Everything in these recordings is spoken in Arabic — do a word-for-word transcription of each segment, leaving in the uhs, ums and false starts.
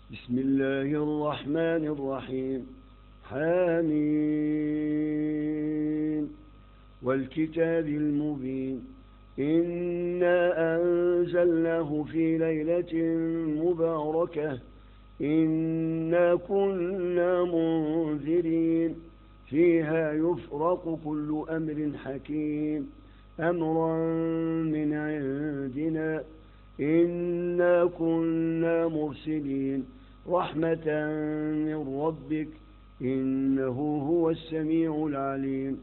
بسم الله الرحمن الرحيم. حميم والكتاب المبين. إنا أنزلناه في ليلة مباركة إنا كنا منذرين فيها يفرق كل أمر حكيم أمرا من عندنا إنا كنا مرسلين رحمة من ربك إنه هو السميع العليم.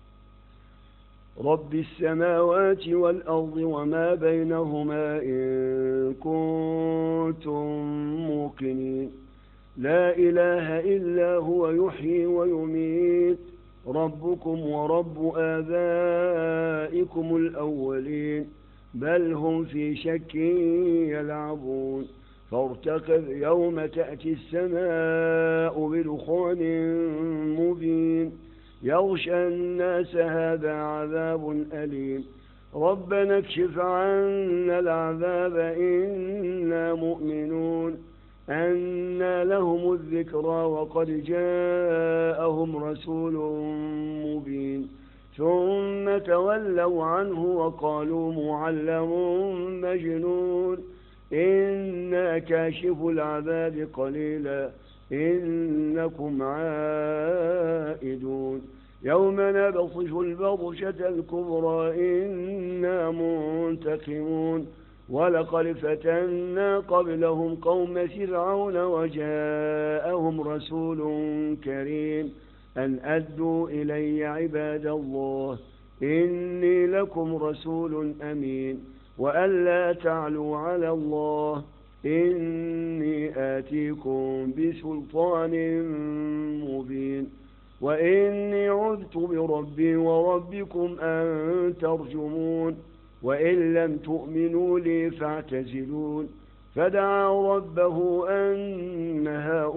رب السماوات والأرض وما بينهما إن كنتم موقنين لا إله إلا هو يحيي ويميت ربكم ورب آبائكم الأولين بل هم في شك يلعبون فارتقب يوم تأتي السماء بدخان مبين يغشى الناس هذا عذاب أليم ربنا اكشف عنا العذاب إنا مؤمنون أنى لهم الذكرى وقد جاءهم رسول مبين ثم تولوا عنه وقالوا معلم مجنون إنا كاشف العذاب قليلا إنكم عائدون يوم نبطش البطشة الكبرى إنا منتقمون ولقد فتنا قبلهم قوم فرعون وجاءهم رسول كريم أن أدوا إلي عباد الله إني لكم رسول أمين وأن لا تعلوا على الله إني آتيكم بسلطان مبين وإني عذت بربي وربكم أن ترجمون وإن لم تؤمنوا لي فاعتزلون فدعا ربه أن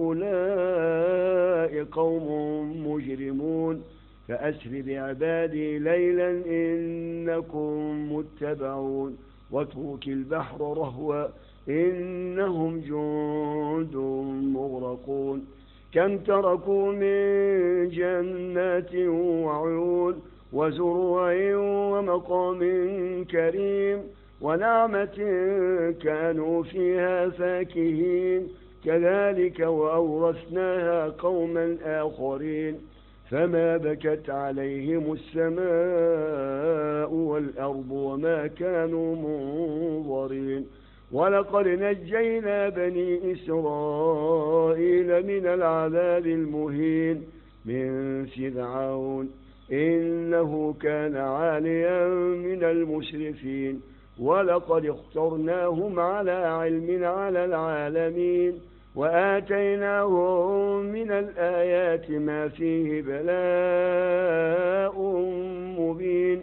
هؤلاء قوم مجرمون فأسر بعبادي ليلا إنكم متبعون واترك البحر رهوا إنهم جند مغرقون كم تركوا من جنات وعيون وزروع ومقام كريم ونعمة كانوا فيها فاكهين كذلك وأورثناها قوما آخرين فما بكت عليهم السماء والأرض وما كانوا منظرين ولقد نجينا بني إسرائيل من العذاب المهين من فرعون إنه كان عاليا من المسرفين ولقد اخترناهم على علم على العالمين وآتيناهم من الآيات ما فيه بلاء مبين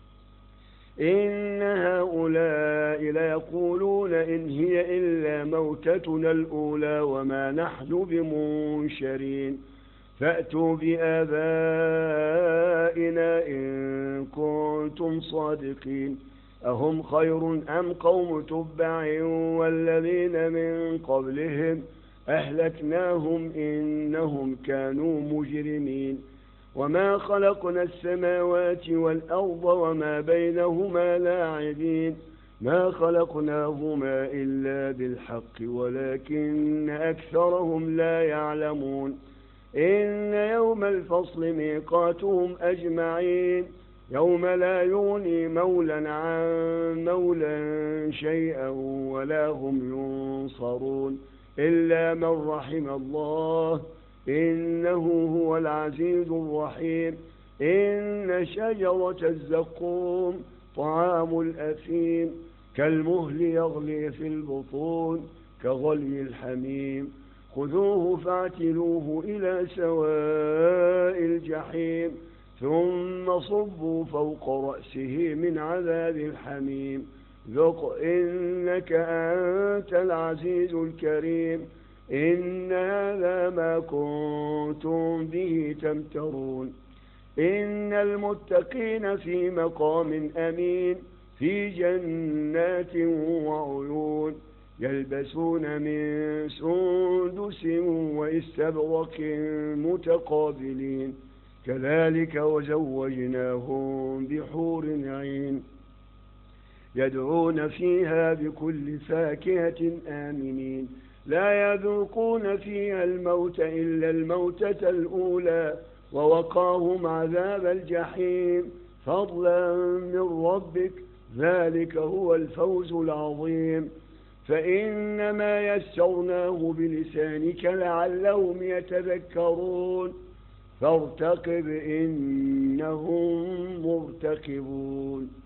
إن هؤلاء ليقولون إن هي إلا موتتنا الأولى وما نحن بمنشرين فأتوا بآبائنا إن كنتم صادقين أهم خير أم قوم تبع والذين من قبلهم أهلكناهم إنهم كانوا مجرمين وما خلقنا السماوات والأرض وما بينهما لاعبين ما خلقناهما إلا بالحق ولكن أكثرهم لا يعلمون إن يوم الفصل ميقاتهم أجمعين يوم لا يغني مولا عن مولا شيئا ولا هم ينصرون إلا من رحم الله إنه هو العزيز الرحيم إن شجرة الزقوم طعام الأثيم كالمهل يغلي في البطون كغلي الحميم خذوه فاعتلوه إلى سواء الجحيم ثم صبوا فوق رأسه من عذاب الحميم ذق إنك أنت العزيز الكريم إن هذا ما كنتم به تمترون إن المتقين في مقام أمين في جنات وعيون يلبسون من سندس واستبرق متقابلين كذلك وزوجناهم بحور عين يدعون فيها بكل فاكهة آمنين لا يذوقون فيها الموت إلا الموتة الأولى ووقاهم عذاب الجحيم فضلا من ربك ذلك هو الفوز العظيم فإنما يسرناه بلسانك لعلهم يتذكرون فارتقب إنهم مرتقبون.